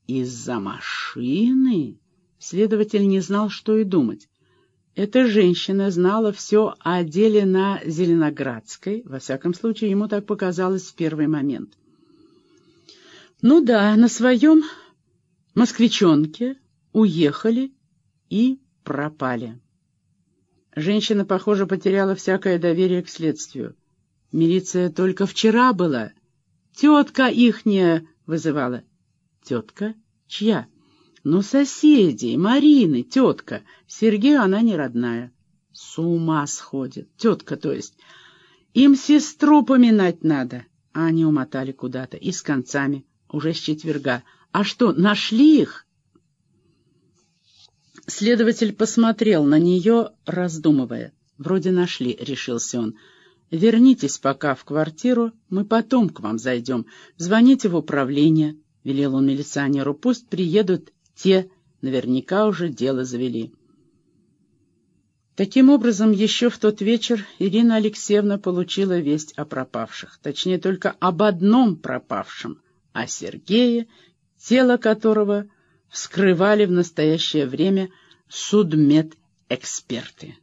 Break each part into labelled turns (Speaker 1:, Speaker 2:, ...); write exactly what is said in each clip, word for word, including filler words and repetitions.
Speaker 1: Из-за машины? Следователь не знал, что и думать. Эта женщина знала все о деле на Зеленоградской, во всяком случае, ему так показалось в первый момент. Ну да, на своем москвичонке уехали и пропали. Женщина, похоже, потеряла всякое доверие к следствию. Милиция только вчера была. Тетка ихняя вызывала. Тетка? Чья? Ну, соседей, Марины, тетка. Сергею она не родная. С ума сходит. Тетка, то есть. Им сестру поминать надо. А они умотали куда-то. И с концами. Уже с четверга. А что, нашли их? Следователь посмотрел на нее, раздумывая. Вроде нашли, решился он. Вернитесь пока в квартиру, мы потом к вам зайдем. Звоните в управление, велел он милиционеру. Пусть приедут те, наверняка уже дело завели. Таким образом, еще в тот вечер Ирина Алексеевна получила весть о пропавших. Точнее, только об одном пропавшем, о Сергее, тело которого вскрывали в настоящее время судмедэксперты.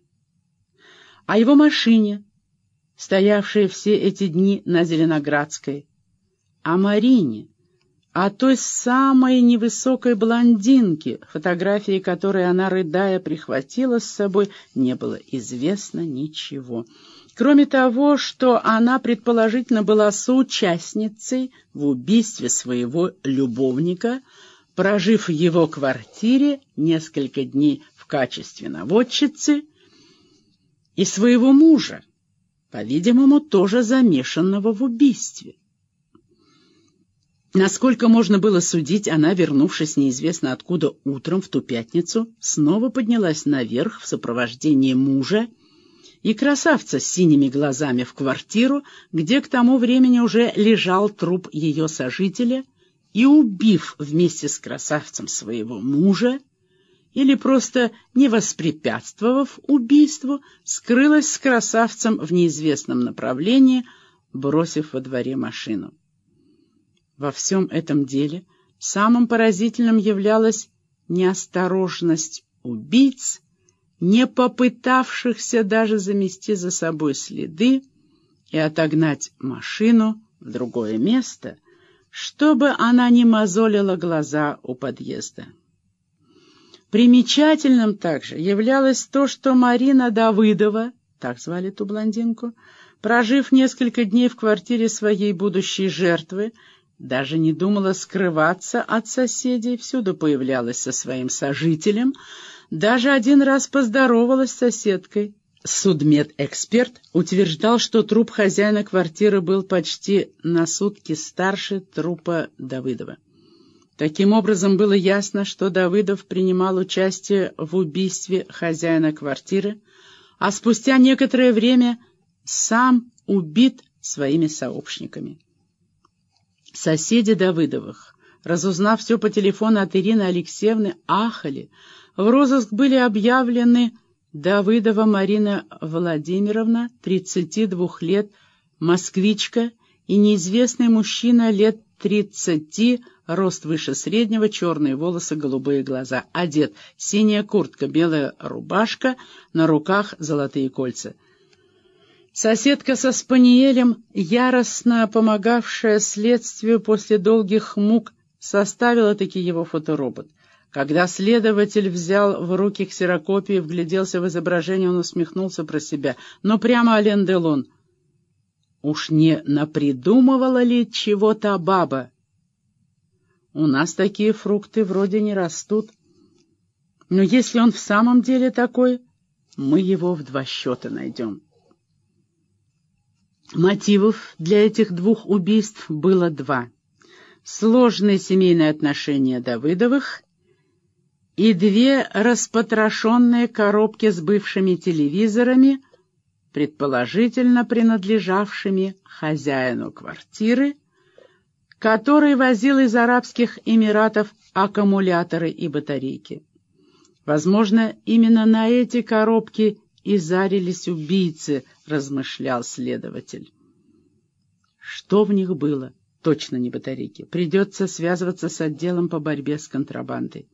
Speaker 1: О его машине, стоявшей все эти дни на Зеленоградской, о Марине, о той самой невысокой блондинке, фотографии которой она, рыдая, прихватила с собой, не было известно ничего. Кроме того, что она, предположительно, была соучастницей в убийстве своего любовника, прожив в его квартире несколько дней в качестве наводчицы, и своего мужа, по-видимому, тоже замешанного в убийстве. Насколько можно было судить, она, вернувшись неизвестно откуда утром в ту пятницу, снова поднялась наверх в сопровождении мужа и красавца с синими глазами в квартиру, где к тому времени уже лежал труп ее сожителя, и, убив вместе с красавцем своего мужа, или просто не воспрепятствовав убийству, скрылась с красавцем в неизвестном направлении, бросив во дворе машину. Во всем этом деле самым поразительным являлась неосторожность убийц, не попытавшихся даже замести за собой следы и отогнать машину в другое место, чтобы она не мозолила глаза у подъезда. Примечательным также являлось то, что Марина Давыдова, так звали ту блондинку, прожив несколько дней в квартире своей будущей жертвы, даже не думала скрываться от соседей, всюду появлялась со своим сожителем, даже один раз поздоровалась с соседкой. Судмедэксперт утверждал, что труп хозяина квартиры был почти на сутки старше трупа Давыдова. Таким образом, было ясно, что Давыдов принимал участие в убийстве хозяина квартиры, а спустя некоторое время сам убит своими сообщниками. Соседи Давыдовых, разузнав все по телефону от Ирины Алексеевны, ахали. В розыск были объявлены Давыдова Марина Владимировна, тридцати двух лет, москвичка, и неизвестный мужчина лет тридцати, рост выше среднего, черные волосы, голубые глаза, одет синяя куртка, белая рубашка, на руках золотые кольца. Соседка со спаниелем, яростно помогавшая следствию после долгих мук, составила-таки его фоторобот. Когда следователь взял в руки ксерокопию и вгляделся в изображение, он усмехнулся про себя. Но прямо Ален Делон. Уж не напридумывала ли чего-то баба? У нас такие фрукты вроде не растут. Но если он в самом деле такой, мы его в два счета найдем. Мотивов для этих двух убийств было два. Сложные семейные отношения Давыдовых и две распотрошенные коробки с бывшими телевизорами, предположительно принадлежавшими хозяину квартиры, который возил из Арабских Эмиратов аккумуляторы и батарейки. Возможно, именно на эти коробки и зарились убийцы, размышлял следователь. Что в них было? точно не батарейки. Придется связываться с отделом по борьбе с контрабандой.